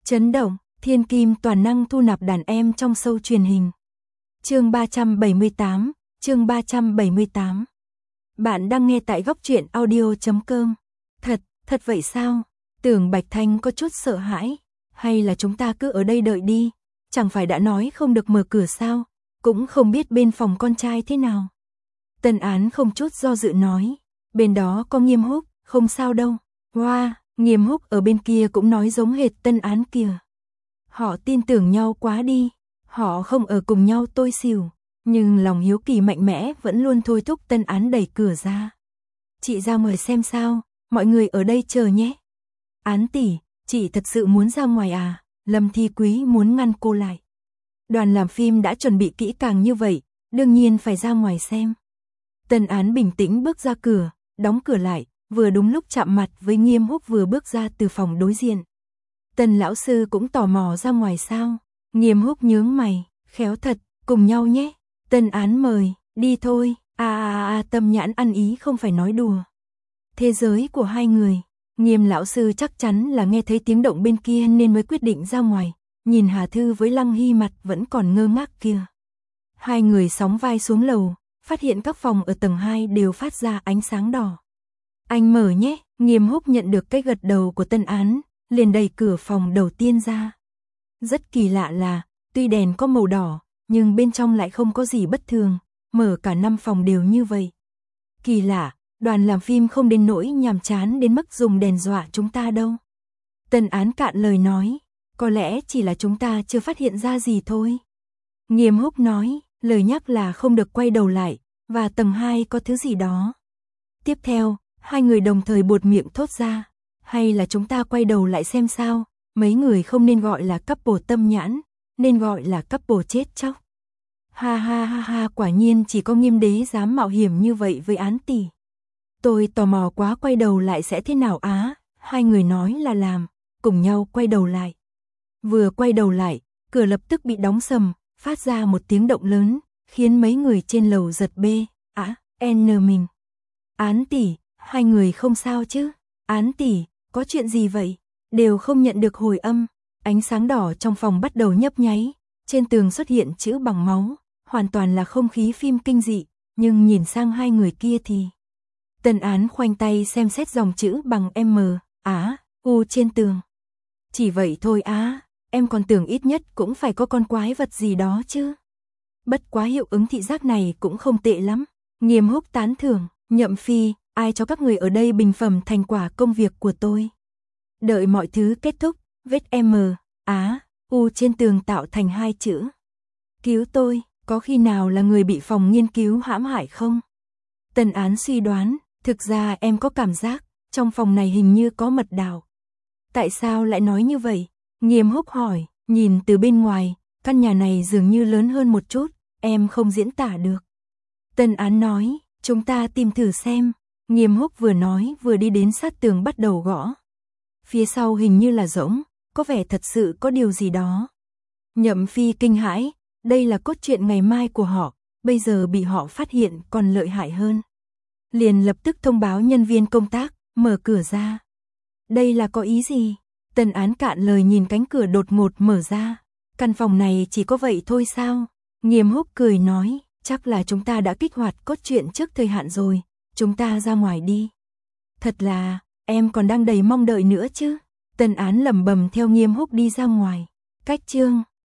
Chấn động, thiên kim toàn năng thu nạp đàn em trong show truyền hình. Chương 378, chương 378. Bạn đang nghe tại góc truyện audio.com. Thật vậy sao? Tưởng Bạch Thanh có chút sợ hãi. Hay là chúng ta cứ ở đây đợi đi? Chẳng phải đã nói không được mở cửa sao? Cũng không biết bên phòng con trai thế nào. Tân Án không chút do dự nói. Bên đó có Nghiêm Húc, không sao đâu. Wow, Nghiêm Húc ở bên kia cũng nói giống hệt Tân Án kìa. Họ tin tưởng nhau quá đi. Họ không ở cùng nhau tôi xỉu. Nhưng lòng hiếu kỳ mạnh mẽ vẫn luôn thôi thúc Tân Án đẩy cửa ra. Chị ra ngoài xem sao, mọi người ở đây chờ nhé. Án tỷ, chị thật sự muốn ra ngoài à? Lâm Thi Quý muốn ngăn cô lại. Đoàn làm phim đã chuẩn bị kỹ càng như vậy, đương nhiên phải ra ngoài xem. Tân Án bình tĩnh bước ra cửa, đóng cửa lại, vừa đúng lúc chạm mặt với Nghiêm Húc vừa bước ra từ phòng đối diện. Tân lão sư cũng tò mò ra ngoài sao? Nghiêm Húc nhướng mày, khéo thật, cùng nhau nhé. Tân Án mời, đi thôi. Tâm Nhãn ăn ý không phải nói đùa. Thế giới của hai người, Nghiêm lão sư chắc chắn là nghe thấy tiếng động bên kia nên mới quyết định ra ngoài. Nhìn Hà Thư với Lăng Hy mặt vẫn còn ngơ ngác kia. Hai người sóng vai xuống lầu, phát hiện các phòng ở tầng 2 đều phát ra ánh sáng đỏ. Anh mở nhé. Nghiêm Húc nhận được cái gật đầu của Tân Án, liền đẩy cửa phòng đầu tiên ra. Rất kỳ lạ là, tuy đèn có màu đỏ, nhưng bên trong lại không có gì bất thường, mở cả 5 phòng đều như vậy. Kỳ lạ, đoàn làm phim không đến nỗi nhàm chán đến mức dùng đèn dọa chúng ta đâu. Tân Án cạn lời nói, có lẽ chỉ là chúng ta chưa phát hiện ra gì thôi. Nghiêm Húc nói, lời nhắc là không được quay đầu lại, và tầng 2 có thứ gì đó. Tiếp theo, hai người đồng thời buột miệng thốt ra, hay là chúng ta quay đầu lại xem sao, mấy người không nên gọi là couple Tâm Nhãn, nên gọi là couple chết chóc. Ha, quả nhiên chỉ có Nghiêm đế dám mạo hiểm như vậy với Án tỷ. Tôi tò mò quá, quay đầu lại sẽ thế nào á? Hai người nói là làm, cùng nhau quay đầu lại. Vừa quay đầu lại, cửa lập tức bị đóng sầm, phát ra một tiếng động lớn, khiến mấy người trên lầu giật bê. Mình. Án tỷ, hai người không sao chứ? Án tỷ, có chuyện gì vậy? Đều không nhận được hồi âm. Ánh sáng đỏ trong phòng bắt đầu nhấp nháy, trên tường xuất hiện chữ bằng máu, hoàn toàn là không khí phim kinh dị, nhưng nhìn sang hai người kia thì... Tân Án khoanh tay xem xét dòng chữ bằng U trên tường. Chỉ vậy thôi á, em còn tưởng ít nhất cũng phải có con quái vật gì đó chứ. Bất quá hiệu ứng thị giác này cũng không tệ lắm. Nghiêm Húc tán thưởng, Nhậm Phi, ai cho các người ở đây bình phẩm thành quả công việc của tôi. Đợi mọi thứ kết thúc, vết U trên tường tạo thành 2 chữ. Cứu tôi, có khi nào là người bị phòng nghiên cứu hãm hại không? Tân Án suy đoán, thực ra em có cảm giác, trong phòng này hình như có mật đạo. Tại sao lại nói như vậy? Nghiêm Húc hỏi, nhìn từ bên ngoài, căn nhà này dường như lớn hơn một chút, em không diễn tả được. Tân Án nói, chúng ta tìm thử xem. Nghiêm Húc vừa nói vừa đi đến sát tường bắt đầu gõ. Phía sau hình như là rỗng, có vẻ thật sự có điều gì đó. Nhậm Phi kinh hãi, đây là cốt truyện ngày mai của họ, bây giờ bị họ phát hiện còn lợi hại hơn. Liền lập tức thông báo nhân viên công tác, mở cửa ra. Đây là có ý gì? Tân Án cạn lời nhìn cánh cửa đột ngột mở ra. Căn phòng này chỉ có vậy thôi sao? Nghiêm Húc cười nói, chắc là chúng ta đã kích hoạt cốt truyện trước thời hạn rồi, chúng ta ra ngoài đi. Thật là, em còn đang đầy mong đợi nữa chứ. Tân Án lẩm bẩm theo Nghiêm Húc đi ra ngoài. Cách chương